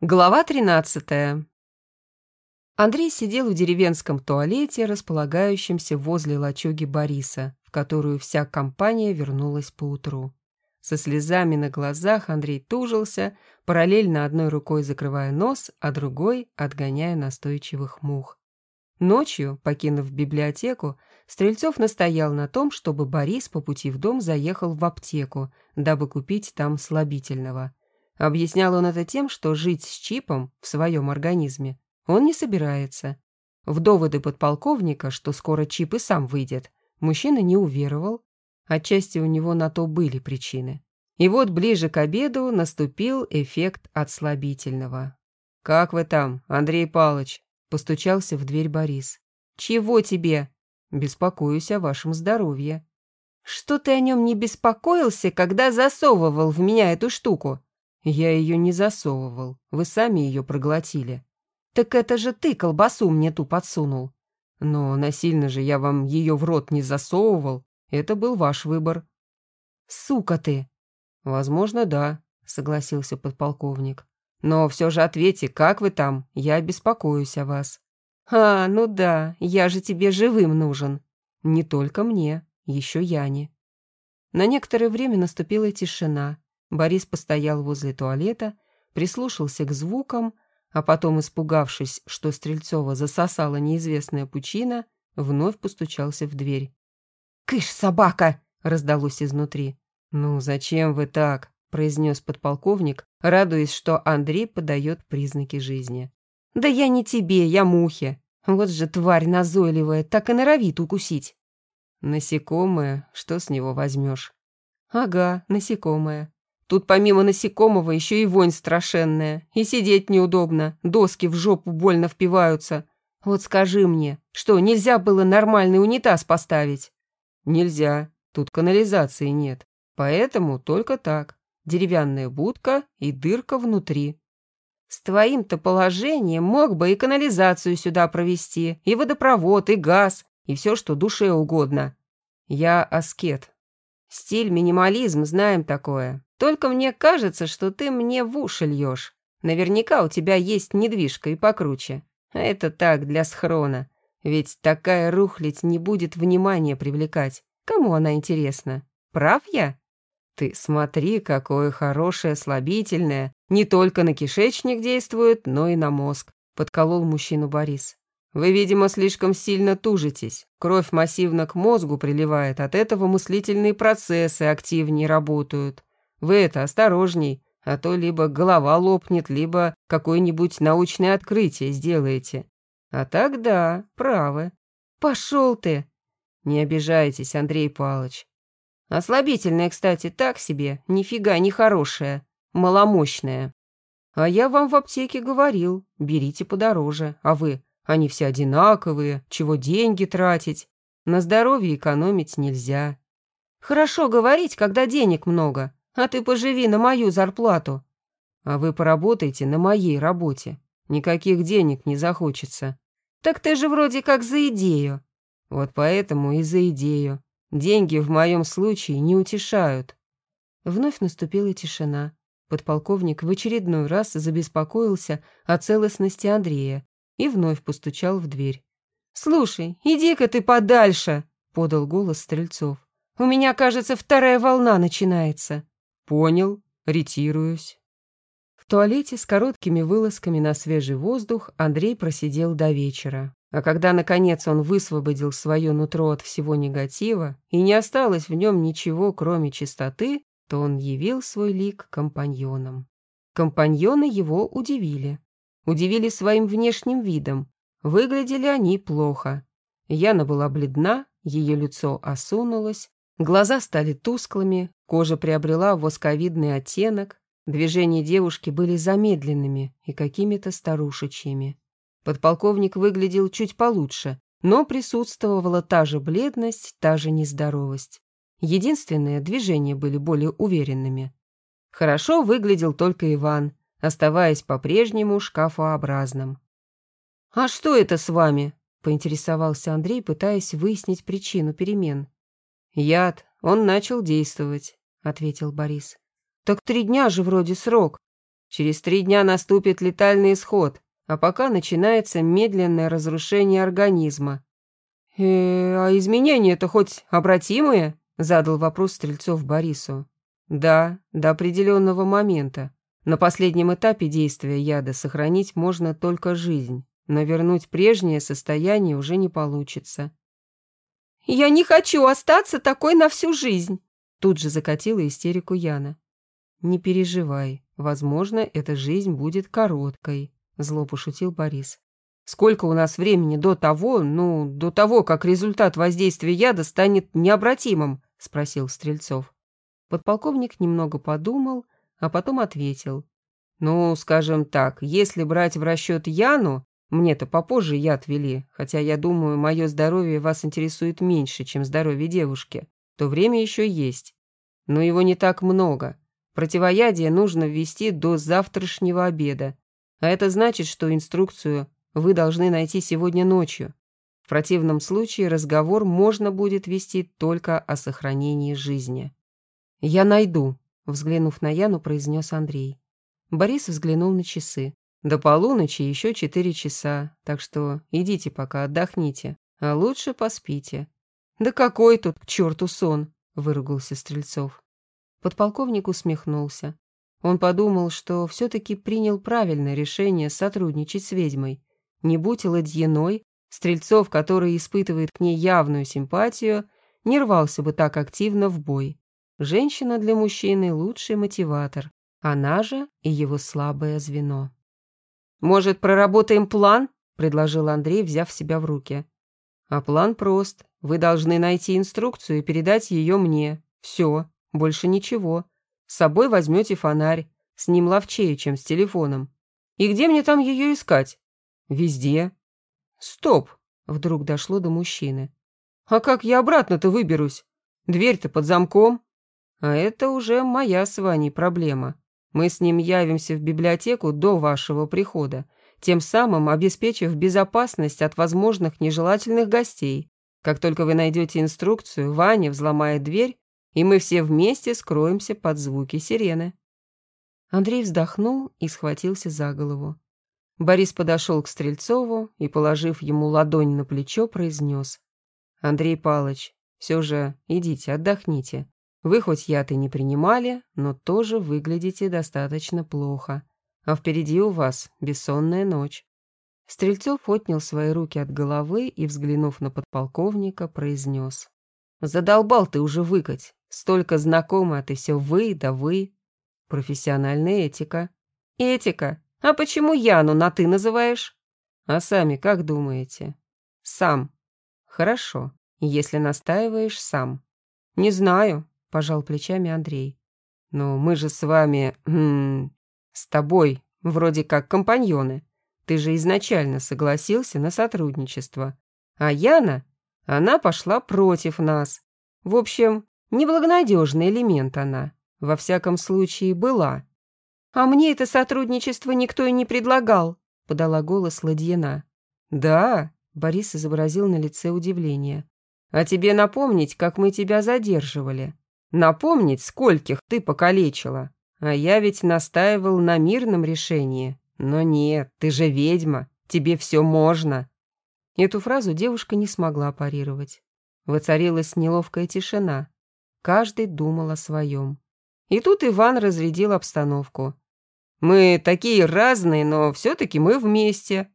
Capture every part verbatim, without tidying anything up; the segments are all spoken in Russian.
Глава тринадцатая. Андрей сидел в деревенском туалете, располагающемся возле лачуги Бориса, в которую вся компания вернулась поутру. Со слезами на глазах Андрей тужился, параллельно одной рукой закрывая нос, а другой отгоняя настойчивых мух. Ночью, покинув библиотеку, Стрельцов настоял на том, чтобы Борис по пути в дом заехал в аптеку, дабы купить там слабительного. Объяснял он это тем, что жить с чипом в своем организме он не собирается. В доводы подполковника, что скоро чип и сам выйдет, мужчина не уверовал. Отчасти у него на то были причины. И вот ближе к обеду наступил эффект от слабительного. «Как вы там, Андрей Павлович?» – постучался в дверь Борис. «Чего тебе?» «Беспокоюсь о вашем здоровье». «Что ты о нем не беспокоился, когда засовывал в меня эту штуку?» «Я ее не засовывал. Вы сами ее проглотили». «Так это же ты колбасу мне ту подсунул». «Но насильно же я вам ее в рот не засовывал. Это был ваш выбор». «Сука ты!» «Возможно, да», — согласился подполковник. «Но все же ответьте, как вы там? Я беспокоюсь о вас». «А, ну да, я же тебе живым нужен». «Не только мне, еще Яне». На некоторое время наступила тишина. Борис постоял возле туалета, прислушался к звукам, а потом, испугавшись, что Стрельцова засосала неизвестная пучина, вновь постучался в дверь. «Кыш, собака!» — раздалось изнутри. «Ну, зачем вы так?» — произнес подполковник, радуясь, что Андрей подает признаки жизни. «Да я не тебе, я мухе. Вот же тварь назойливая, так и норовит укусить». «Насекомое, что с него возьмешь?» «Ага, насекомое. Тут помимо насекомого еще и вонь страшенная, и сидеть неудобно, доски в жопу больно впиваются. Вот скажи мне, что, нельзя было нормальный унитаз поставить?» «Нельзя, тут канализации нет, поэтому только так, деревянная будка и дырка внутри». «С твоим-то положением мог бы и канализацию сюда провести, и водопровод, и газ, и все, что душе угодно. Я аскет. Стиль минимализм, знаем такое. Только мне кажется, что ты мне в уши льешь. Наверняка у тебя есть недвижка и покруче. А это так, для схрона. Ведь такая рухлядь не будет внимания привлекать. Кому она интересна? Прав я? Ты смотри, какое хорошее слабительное. Не только на кишечник действует, но и на мозг. Подколол мужчину Борис. Вы, видимо, слишком сильно тужитесь. Кровь массивно к мозгу приливает, от этого мыслительные процессы активнее работают. Вы это осторожней, а то либо голова лопнет, либо какое-нибудь научное открытие сделаете. А так да, правы. Пошел ты. Не обижайтесь, Андрей Павлович. Ослабительное, кстати, так себе, нифига не хорошее, маломощное. А я вам в аптеке говорил, берите подороже, а вы... Они все одинаковые, чего деньги тратить. На здоровье экономить нельзя. Хорошо говорить, когда денег много, а ты поживи на мою зарплату. А вы поработайте на моей работе. Никаких денег не захочется. Так ты же вроде как за идею. Вот поэтому и за идею. Деньги в моем случае не утешают». Вновь наступила тишина. Подполковник в очередной раз забеспокоился о целостности Андрея и вновь постучал в дверь. «Слушай, иди-ка ты подальше!» — подал голос Стрельцов. «У меня, кажется, вторая волна начинается». «Понял, ретируюсь». В туалете с короткими вылазками на свежий воздух Андрей просидел до вечера. А когда, наконец, он высвободил свое нутро от всего негатива и не осталось в нем ничего, кроме чистоты, то он явил свой лик компаньонам. Компаньоны его удивили. Удивили своим внешним видом. Выглядели они плохо. Яна была бледна, ее лицо осунулось, глаза стали тусклыми, кожа приобрела восковидный оттенок, движения девушки были замедленными и какими-то старушечьими. Подполковник выглядел чуть получше, но присутствовала та же бледность, та же нездоровость. Единственное, движения были более уверенными. Хорошо выглядел только Иван, оставаясь по-прежнему шкафообразным. «А что это с вами?» — поинтересовался Андрей, пытаясь выяснить причину перемен. «Яд, он начал действовать», — ответил Борис. «Так три дня же вроде срок». Через три дня наступит летальный исход, а пока начинается медленное разрушение организма. «Э, а изменения-то хоть обратимые?» – задал вопрос Стрельцов Борису. «Да, до определенного момента. На последнем этапе действия яда сохранить можно только жизнь, но вернуть прежнее состояние уже не получится». «Я не хочу остаться такой на всю жизнь!» Тут же закатила истерику Яна. «Не переживай, возможно, эта жизнь будет короткой», – зло пошутил Борис. «Сколько у нас времени до того, ну, до того, как результат воздействия яда станет необратимым?» – спросил Стрельцов. Подполковник немного подумал, а потом ответил. «Ну, скажем так, если брать в расчет Яну, мне-то попозже яд ввели, хотя, я думаю, мое здоровье вас интересует меньше, чем здоровье девушки, то время еще есть. Но его не так много. Противоядие нужно ввести до завтрашнего обеда, а это значит, что инструкцию вы должны найти сегодня ночью. В противном случае разговор можно будет вести только о сохранении жизни». «Я найду», — взглянув на Яну, произнес Андрей. Борис взглянул на часы. «До полуночи еще четыре часа, так что идите пока отдохните, а лучше поспите». «Да какой тут к черту сон!» — выругался Стрельцов. Подполковник усмехнулся. Он подумал, что все-таки принял правильное решение сотрудничать с ведьмой. Не будь Ладьиной, Стрельцов, который испытывает к ней явную симпатию, не рвался бы так активно в бой. Женщина для мужчины – лучший мотиватор, она же и его слабое звено. «Может, проработаем план?» – предложил Андрей, взяв себя в руки. «А план прост. Вы должны найти инструкцию и передать ее мне. Все, больше ничего. С собой возьмете фонарь, с ним ловчее, чем с телефоном. И где мне там ее искать?» «Везде». «Стоп!» – вдруг дошло до мужчины. «А как я обратно-то выберусь? Дверь-то под замком». «А это уже моя с Ваней проблема. Мы с ним явимся в библиотеку до вашего прихода, тем самым обеспечив безопасность от возможных нежелательных гостей. Как только вы найдете инструкцию, Ваня взломает дверь, и мы все вместе скроемся под звуки сирены». Андрей вздохнул и схватился за голову. Борис подошел к Стрельцову и, положив ему ладонь на плечо, произнес. «Андрей Павлович, все же идите, отдохните. Вы хоть яд и не принимали, но тоже выглядите достаточно плохо. А впереди у вас бессонная ночь». Стрельцов отнял свои руки от головы и, взглянув на подполковника, произнес. «Задолбал ты уже выкать. Столько знакомы, а ты все вы да вы. Профессиональная этика». «Этика? А почему Яну на «ты» называешь?» «А сами как думаете?» «Сам». «Хорошо, если настаиваешь сам». «Не знаю», — пожал плечами Андрей. «Но мы же с вами... М -м, с тобой вроде как компаньоны. Ты же изначально согласился на сотрудничество. А Яна, она пошла против нас. В общем, неблагонадежный элемент она. Во всяком случае, была». «А мне это сотрудничество никто и не предлагал», — подала голос Ладьина. «Да», — Борис изобразил на лице удивление. «А тебе напомнить, как мы тебя задерживали? Напомнить, скольких ты покалечила? А я ведь настаивал на мирном решении. Но нет, ты же ведьма, тебе все можно». Эту фразу девушка не смогла парировать. Воцарилась неловкая тишина. Каждый думал о своем. И тут Иван разрядил обстановку. «Мы такие разные, но все-таки мы вместе».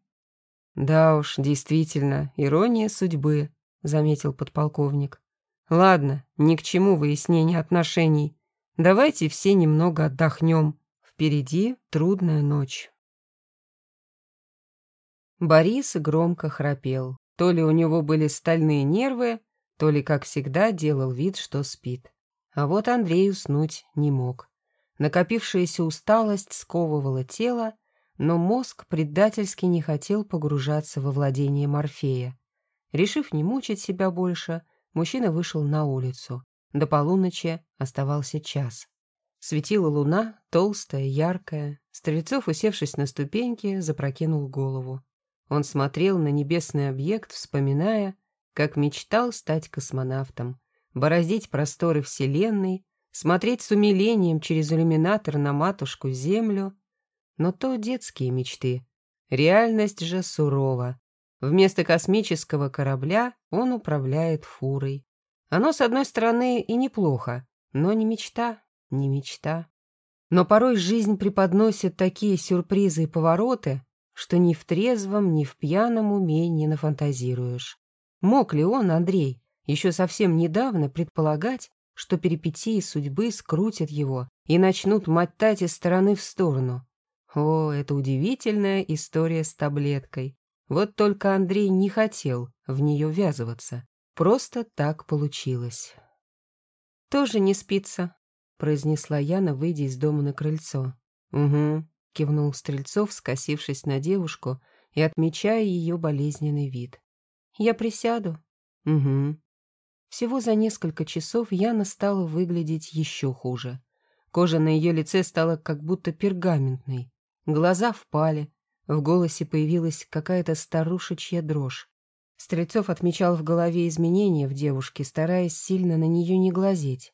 «Да уж, действительно, ирония судьбы», — заметил подполковник. «Ладно, ни к чему выяснение отношений. Давайте все немного отдохнем. Впереди трудная ночь». Борис громко храпел. То ли у него были стальные нервы, то ли, как всегда, делал вид, что спит. А вот Андрей уснуть не мог. Накопившаяся усталость сковывала тело, но мозг предательски не хотел погружаться во владение Морфея. Решив не мучить себя больше, мужчина вышел на улицу. До полуночи оставался час. Светила луна, толстая, яркая. Стрельцов, усевшись на ступеньки, запрокинул голову. Он смотрел на небесный объект, вспоминая, как мечтал стать космонавтом, бороздить просторы Вселенной, смотреть с умилением через иллюминатор на матушку Землю. Но то детские мечты. Реальность же сурова. Вместо космического корабля он управляет фурой. Оно, с одной стороны, и неплохо, но не мечта, не мечта. Но порой жизнь преподносит такие сюрпризы и повороты, что ни в трезвом, ни в пьяном уме не нафантазируешь. Мог ли он, Андрей, еще совсем недавно предполагать, что перипетии судьбы скрутят его и начнут мотать из стороны в сторону? О, это удивительная история с таблеткой. Вот только Андрей не хотел в нее ввязываться. Просто так получилось. «Тоже не спится», — произнесла Яна, выйдя из дома на крыльцо. «Угу», — кивнул Стрельцов, скосившись на девушку и отмечая ее болезненный вид. «Я присяду». «Угу». Всего за несколько часов Яна стала выглядеть еще хуже. Кожа на ее лице стала как будто пергаментной. Глаза впали, в голосе появилась какая-то старушечья дрожь. Стрельцов отмечал в голове изменения в девушке, стараясь сильно на нее не глазеть.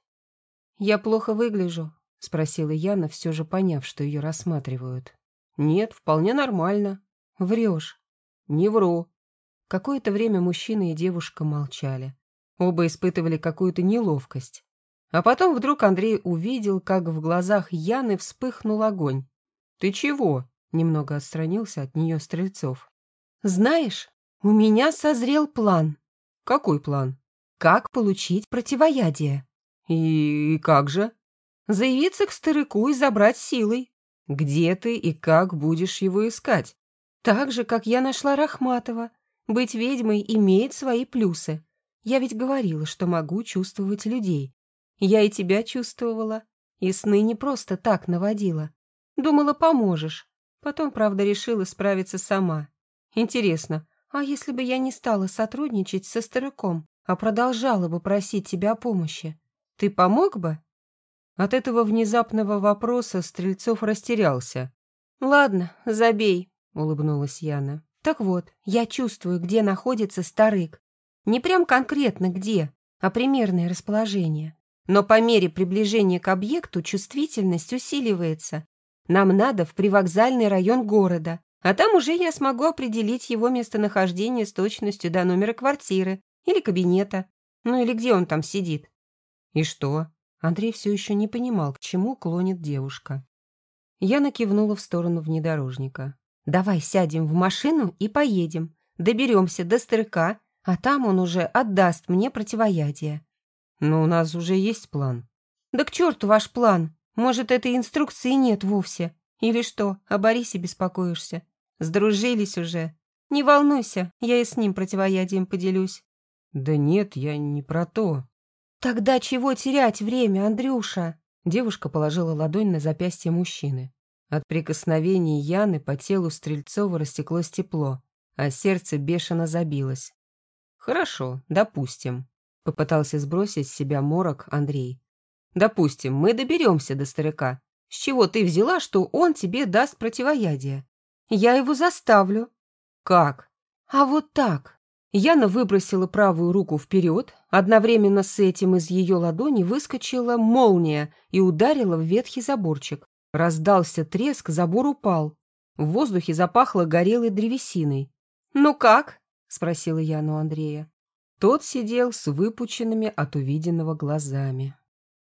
«Я плохо выгляжу?» — спросила Яна, все же поняв, что ее рассматривают. «Нет, вполне нормально». «Врешь». «Не вру». Какое-то время мужчина и девушка молчали. Оба испытывали какую-то неловкость. А потом вдруг Андрей увидел, как в глазах Яны вспыхнул огонь. «Ты чего?» — немного отстранился от нее Стрельцов. «Знаешь, у меня созрел план». «Какой план?» «Как получить противоядие». «И, и как же?» «Заявиться к Старыку и забрать силой». «Где ты и как будешь его искать?» «Так же, как я нашла Рахматова. Быть ведьмой имеет свои плюсы. Я ведь говорила, что могу чувствовать людей. Я и тебя чувствовала, и сны не просто так наводила. Думала, поможешь. Потом, правда, решила справиться сама. Интересно, а если бы я не стала сотрудничать со Старыком, а продолжала бы просить тебя о помощи, ты помог бы?» От этого внезапного вопроса Стрельцов растерялся. «Ладно, забей», — улыбнулась Яна. «Так вот, я чувствую, где находится Старык. Не прям конкретно где, а примерное расположение. Но по мере приближения к объекту чувствительность усиливается. Нам надо в привокзальный район города, а там уже я смогу определить его местонахождение с точностью до номера квартиры или кабинета. Ну или где он там сидит». «И что?» Андрей все еще не понимал, к чему клонит девушка. Яна кивнула в сторону внедорожника. «Давай сядем в машину и поедем. Доберемся до Старыка, а там он уже отдаст мне противоядие». «Но у нас уже есть план». «Да к черту ваш план! Может, этой инструкции нет вовсе? Или что, о Борисе беспокоишься? Сдружились уже. Не волнуйся, я и с ним противоядием поделюсь». «Да нет, я не про то». «Тогда чего терять время, Андрюша?» Девушка положила ладонь на запястье мужчины. От прикосновений Яны по телу Стрельцова растеклось тепло, а сердце бешено забилось. «Хорошо, допустим», — попытался сбросить с себя морок Андрей. «Допустим, мы доберемся до Старыка. С чего ты взяла, что он тебе даст противоядие?» «Я его заставлю». «Как?» «А вот так». Яна выбросила правую руку вперед, одновременно с этим из ее ладони выскочила молния и ударила в ветхий заборчик. Раздался треск, забор упал. В воздухе запахло горелой древесиной. «Ну как?» — спросила Яна у Андрея. Тот сидел с выпученными от увиденного глазами.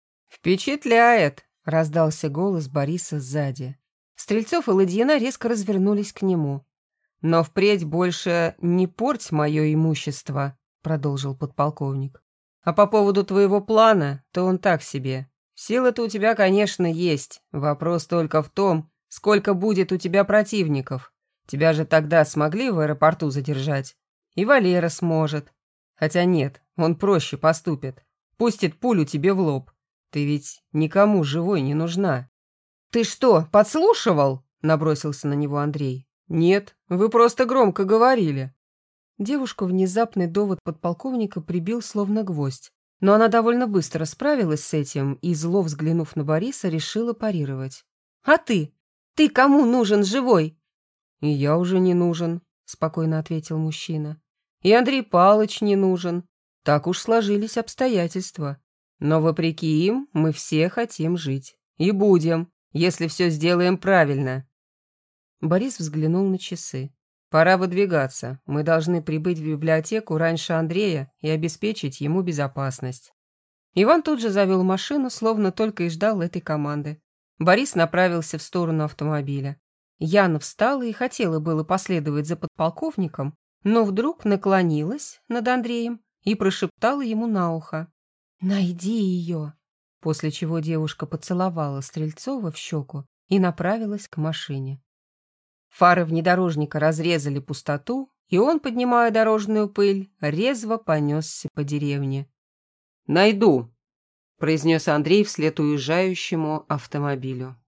«Впечатляет!» — раздался голос Бориса сзади. Стрельцов и Ладьина резко развернулись к нему. «Но впредь больше не порть мое имущество», — продолжил подполковник. «А по поводу твоего плана, то он так себе. Сила-то у тебя, конечно, есть. Вопрос только в том, сколько будет у тебя противников. Тебя же тогда смогли в аэропорту задержать? И Валера сможет. Хотя нет, он проще поступит. Пустит пулю тебе в лоб. Ты ведь никому живой не нужна». «Ты что, подслушивал?» — набросился на него Андрей. «Нет, вы просто громко говорили». Девушку внезапный довод подполковника прибил словно гвоздь. Но она довольно быстро справилась с этим и, зло взглянув на Бориса, решила парировать. «А ты? Ты кому нужен живой?» «И я уже не нужен», — спокойно ответил мужчина. «И Андрей Палыч не нужен. Так уж сложились обстоятельства. Но вопреки им мы все хотим жить. И будем, если все сделаем правильно». Борис взглянул на часы. «Пора выдвигаться. Мы должны прибыть в библиотеку раньше Андрея и обеспечить ему безопасность». Иван тут же завел машину, словно только и ждал этой команды. Борис направился в сторону автомобиля. Яна встала и хотела было последовать за подполковником, но вдруг наклонилась над Андреем и прошептала ему на ухо: «Найди ее», после чего девушка поцеловала Стрельцова в щеку и направилась к машине. Фары внедорожника разрезали пустоту, и он, поднимая дорожную пыль, резво понесся по деревне. «Найду», — произнес Андрей вслед уезжающему автомобилю.